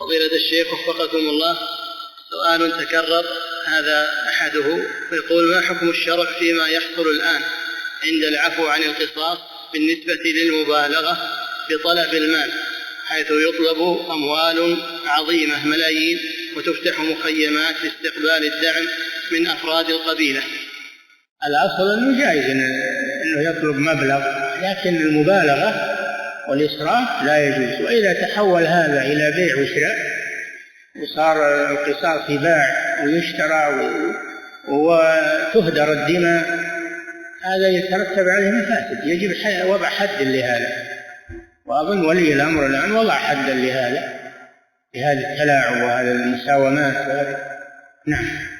فضيلة الشيخ وفقكم الله، سؤال تكرر هذا أحده، يقول: ما حكم الشرع فيما يحصل الآن عند العفو عن القصاص بالنسبة للمبالغة بطلب المال، حيث يطلب أموال عظيمة ملايين وتفتح مخيمات لاستقبال الدعم من أفراد القبيلة؟ الأصل أنه جائز أنه يطلب مبلغ، لكن المبالغة والإسراف لا يجوز. وإذا تحول هذا إلى بيع وشراء وصار القصاص يباع ويشترى وتهدر الدماء، هذا يترتب عليه مفاسد، يجب وضع حد لهذا. وأظن ولي الأمر الآن وضع حدا لهذا التلاعب وهذه المساومات. نعم.